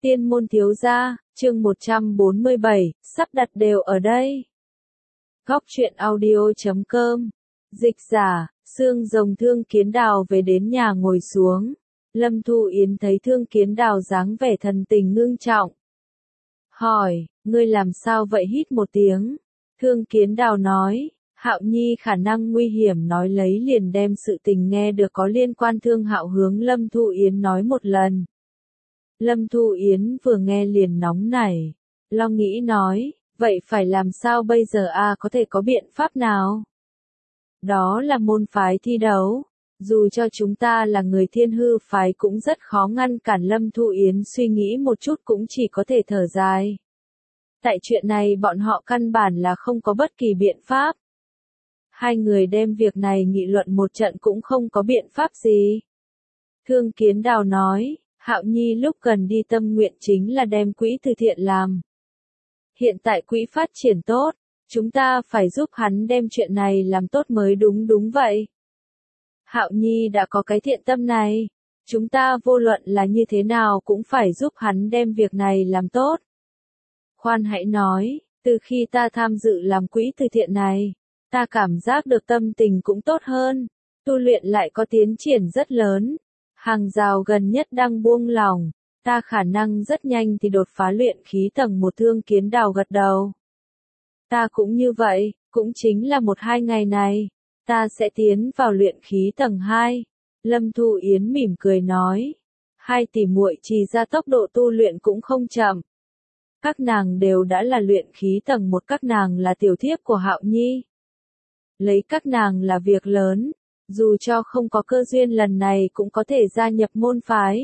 Tiên môn thiếu gia, chương 147, sắp đặt đều ở đây. Góc truyện audio.com. Dịch giả, Xương Rồng Thương Kiến Đào về đến nhà ngồi xuống. Lâm Thu Yến thấy Thương Kiến Đào dáng vẻ thần tình ngưng trọng. Hỏi, ngươi làm sao vậy? Hít một tiếng. Thương Kiến Đào nói, Hạo Nhi khả năng nguy hiểm, nói lấy liền đem sự tình nghe được có liên quan Thương Hạo hướng Lâm Thu Yến nói một lần. Lâm Thu Yến vừa nghe liền nóng nảy, lo nghĩ nói, vậy phải làm sao bây giờ a? Có thể có biện pháp nào? Đó là môn phái thi đấu, dù cho chúng ta là người Thiên Hư phái cũng rất khó ngăn cản. Lâm Thu Yến suy nghĩ một chút cũng chỉ có thể thở dài. Tại chuyện này bọn họ căn bản là không có bất kỳ biện pháp. Hai người đem việc này nghị luận một trận cũng không có biện pháp gì. Thương Kiến Đào nói, Hạo Nhi lúc cần đi tâm nguyện chính là đem quỹ từ thiện làm. Hiện tại quỹ phát triển tốt, chúng ta phải giúp hắn đem chuyện này làm tốt mới đúng. Đúng vậy. Hạo Nhi đã có cái thiện tâm này, chúng ta vô luận là như thế nào cũng phải giúp hắn đem việc này làm tốt. Khoan hãy nói, từ khi ta tham dự làm quỹ từ thiện này, ta cảm giác được tâm tình cũng tốt hơn, tu luyện lại có tiến triển rất lớn. Hàng rào gần nhất đang buông lỏng, ta khả năng rất nhanh thì đột phá luyện khí tầng 1. Thương Kiến Đào gật đầu. Ta cũng như vậy, cũng chính là 1-2 ngày này, ta sẽ tiến vào luyện khí tầng 2. Lâm Thu Yến mỉm cười nói, hai tỷ muội Trì ra tốc độ tu luyện cũng không chậm. Các nàng đều đã là luyện khí tầng 1, các nàng là tiểu thiếp của Hạo Nhi. Lấy các nàng là việc lớn. Dù cho không có cơ duyên lần này cũng có thể gia nhập môn phái.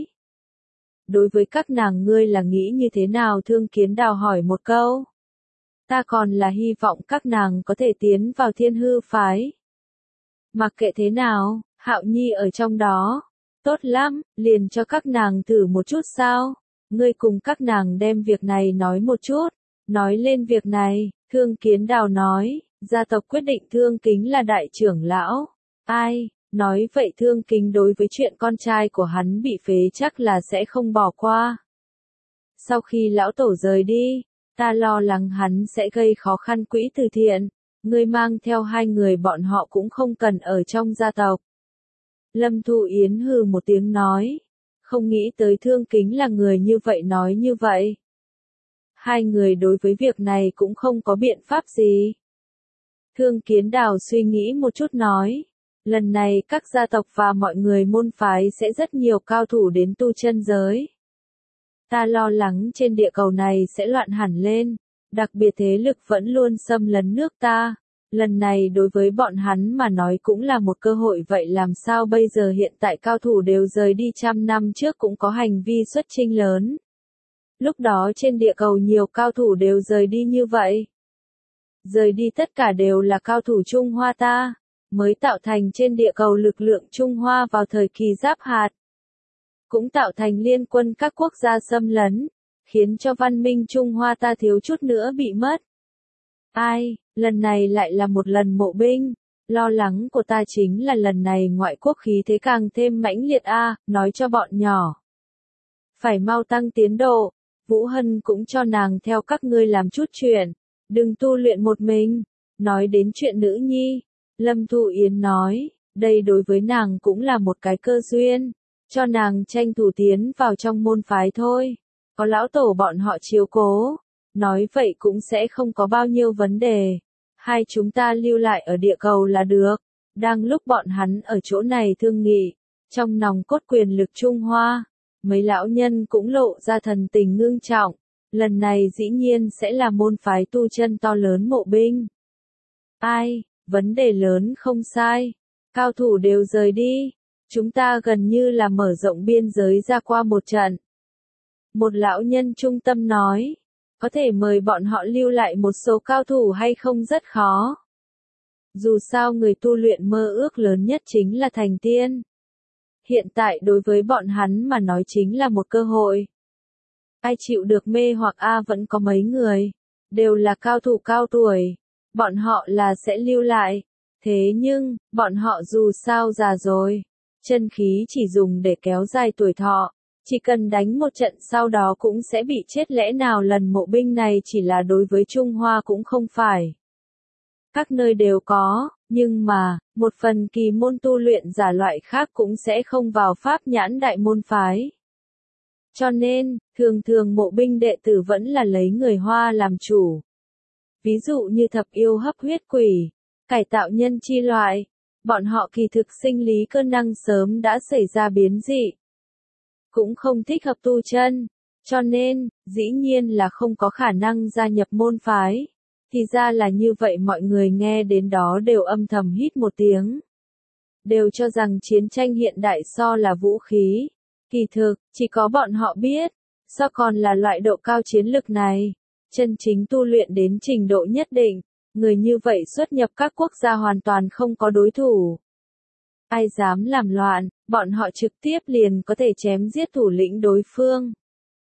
Đối với các nàng ngươi là nghĩ như thế nào? Thương Kiến Đào hỏi một câu. Ta còn là hy vọng các nàng có thể tiến vào Thiên Hư phái. Mặc kệ thế nào, Hạo Nhi ở trong đó. Tốt lắm, liền cho các nàng thử một chút sao? Ngươi cùng các nàng đem việc này nói một chút. Nói lên việc này, Thương Kiến Đào nói, gia tộc quyết định Thương Kính là đại trưởng lão. Ai, nói vậy Thương Kính đối với chuyện con trai của hắn bị phế chắc là sẽ không bỏ qua. Sau khi lão tổ rời đi, ta lo lắng hắn sẽ gây khó khăn quỹ từ thiện, ngươi mang theo hai người bọn họ cũng không cần ở trong gia tộc. Lâm Thu Yến hừ một tiếng nói, không nghĩ tới Thương Kính là người như vậy nói như vậy. Hai người đối với việc này cũng không có biện pháp gì. Thương Kiến Đào suy nghĩ một chút nói. Lần này các gia tộc và mọi người môn phái sẽ rất nhiều cao thủ đến tu chân giới. Ta lo lắng trên địa cầu này sẽ loạn hẳn lên, đặc biệt thế lực vẫn luôn xâm lấn nước ta. Lần này đối với bọn hắn mà nói cũng là một cơ hội, vậy làm sao bây giờ? Hiện tại cao thủ đều rời đi, 100 năm trước cũng có hành vi xuất chinh lớn. Lúc đó trên địa cầu nhiều cao thủ đều rời đi như vậy. Rời đi tất cả đều là cao thủ Trung Hoa ta. Mới tạo thành trên địa cầu lực lượng Trung Hoa vào thời kỳ giáp hạt. Cũng tạo thành liên quân các quốc gia xâm lấn, khiến cho văn minh Trung Hoa ta thiếu chút nữa bị mất. Ai, lần này lại là một lần mộ binh, lo lắng của ta chính là lần này ngoại quốc khí thế càng thêm mãnh liệt nói cho bọn nhỏ. Phải mau tăng tiến độ, Vũ Hân cũng cho nàng theo các ngươi làm chút chuyện, đừng tu luyện một mình. Nói đến chuyện nữ nhi, Lâm Thu Yến nói, đây đối với nàng cũng là một cái cơ duyên, cho nàng tranh thủ tiến vào trong môn phái thôi. Có lão tổ bọn họ chiếu cố, nói vậy cũng sẽ không có bao nhiêu vấn đề. Hai chúng ta lưu lại ở địa cầu là được. Đang lúc bọn hắn ở chỗ này thương nghị, trong nòng cốt quyền lực Trung Hoa, mấy lão nhân cũng lộ ra thần tình ngưng trọng. Lần này dĩ nhiên sẽ là môn phái tu chân to lớn mộ binh. Ai? Vấn đề lớn không sai. Cao thủ đều rời đi. Chúng ta gần như là mở rộng biên giới ra qua một trận. Một lão nhân trung tâm nói. Có thể mời bọn họ lưu lại một số cao thủ hay không rất khó. Dù sao người tu luyện mơ ước lớn nhất chính là thành tiên. Hiện tại đối với bọn hắn mà nói chính là một cơ hội. Ai chịu được mê hoặc vẫn có mấy người. Đều là cao thủ cao tuổi. Bọn họ là sẽ lưu lại. Thế nhưng, bọn họ dù sao già rồi. Chân khí chỉ dùng để kéo dài tuổi thọ. Chỉ cần đánh một trận sau đó cũng sẽ bị chết, lẽ nào lần mộ binh này chỉ là đối với Trung Hoa cũng không phải. Các nơi đều có, nhưng mà, một phần kỳ môn tu luyện giả loại khác cũng sẽ không vào pháp nhãn đại môn phái. Cho nên, thường thường mộ binh đệ tử vẫn là lấy người Hoa làm chủ. Ví dụ như thập yêu hấp huyết quỷ, cải tạo nhân chi loại, bọn họ kỳ thực sinh lý cơ năng sớm đã xảy ra biến dị. Cũng không thích hợp tu chân, cho nên, dĩ nhiên là không có khả năng gia nhập môn phái. Thì ra là như vậy, mọi người nghe đến đó đều âm thầm hít một tiếng. Đều cho rằng chiến tranh hiện đại so là vũ khí. Kỳ thực, chỉ có bọn họ biết, so còn là loại độ cao chiến lực này. Chân chính tu luyện đến trình độ nhất định, người như vậy xuất nhập các quốc gia hoàn toàn không có đối thủ. Ai dám làm loạn, bọn họ trực tiếp liền có thể chém giết thủ lĩnh đối phương.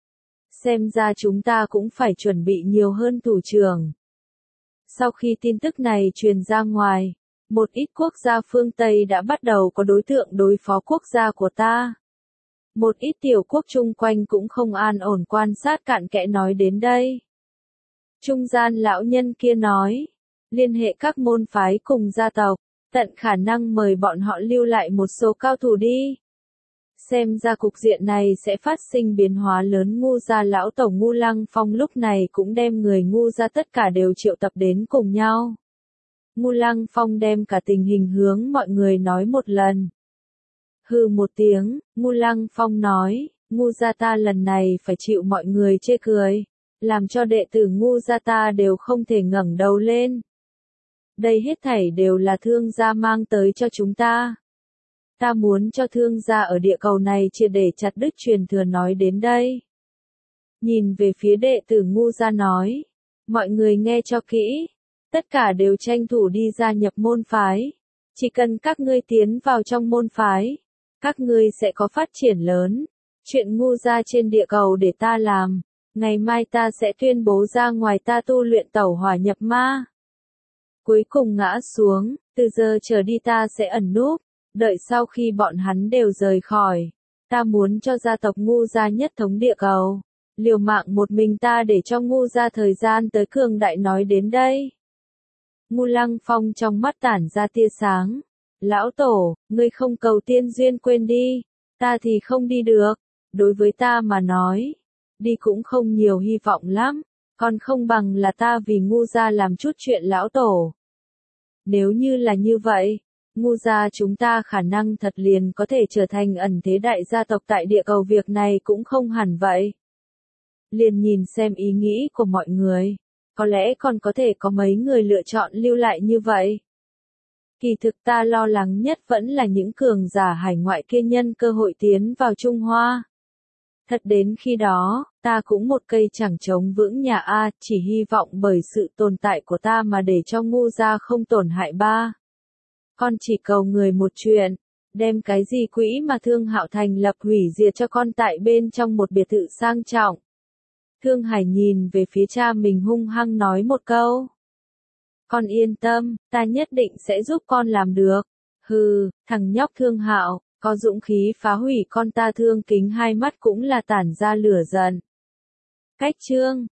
Xem ra chúng ta cũng phải chuẩn bị nhiều hơn thủ trưởng. Sau khi tin tức này truyền ra ngoài, một ít quốc gia phương Tây đã bắt đầu có đối tượng đối phó quốc gia của ta. Một ít tiểu quốc chung quanh cũng không an ổn quan sát cặn kẽ nói đến đây. Trung gian lão nhân kia nói, liên hệ các môn phái cùng gia tộc, tận khả năng mời bọn họ lưu lại một số cao thủ đi. Xem ra cục diện này sẽ phát sinh biến hóa lớn. Ngu gia lão tổ Ngu Lăng Phong lúc này cũng đem người Ngu gia tất cả đều triệu tập đến cùng nhau. Ngu Lăng Phong đem cả tình hình hướng mọi người nói một lần. Hừ một tiếng, Ngu Lăng Phong nói, Ngu gia ta lần này phải chịu mọi người chê cười, làm cho đệ tử Ngu gia ta đều không thể ngẩng đầu lên. Đây hết thảy đều là thương gia mang tới cho chúng ta. Ta muốn cho thương gia ở địa cầu này triệt để chặt đứt truyền thừa. Nói đến đây, nhìn về phía đệ tử Ngu gia nói, mọi người nghe cho kỹ, tất cả đều tranh thủ đi gia nhập môn phái. Chỉ cần các ngươi tiến vào trong môn phái, các ngươi sẽ có phát triển lớn. Chuyện Ngu gia trên địa cầu để ta làm, ngày mai ta sẽ tuyên bố ra ngoài ta tu luyện tẩu hỏa nhập ma. Cuối cùng ngã xuống, từ giờ trở đi ta sẽ ẩn núp, đợi sau khi bọn hắn đều rời khỏi. Ta muốn cho gia tộc Ngu gia nhất thống địa cầu. Liều mạng một mình ta để cho Ngu gia thời gian tới cường đại. Nói đến đây, Ngu Lăng Phong trong mắt tản ra tia sáng. Lão tổ, ngươi không cầu tiên duyên quên đi, ta thì không đi được. Đối với ta mà nói, đi cũng không nhiều hy vọng lắm, còn không bằng là ta vì Ngu gia làm chút chuyện. Lão tổ, nếu như là như vậy, Ngu gia chúng ta khả năng thật liền có thể trở thành ẩn thế đại gia tộc tại địa cầu. Việc này cũng không hẳn vậy. Liền nhìn xem ý nghĩ của mọi người, có lẽ còn có thể có mấy người lựa chọn lưu lại như vậy. Kỳ thực ta lo lắng nhất vẫn là những cường giả hải ngoại kia nhân cơ hội tiến vào Trung Hoa. Thật đến khi đó, ta cũng một cây chẳng chống vững nhà a, chỉ hy vọng bởi sự tồn tại của ta mà để cho Ngu gia không tổn hại ba. Con chỉ cầu người một chuyện, đem cái gì quỹ mà Thương Hạo thành lập hủy diệt cho con tại bên trong một biệt thự sang trọng. Thương Hải nhìn về phía cha mình hung hăng nói một câu. Con yên tâm, ta nhất định sẽ giúp con làm được. Hừ, thằng nhóc Thương Hạo, có dũng khí phá hủy con ta. Thương Kính hai mắt cũng là tản ra lửa giận. Cách chương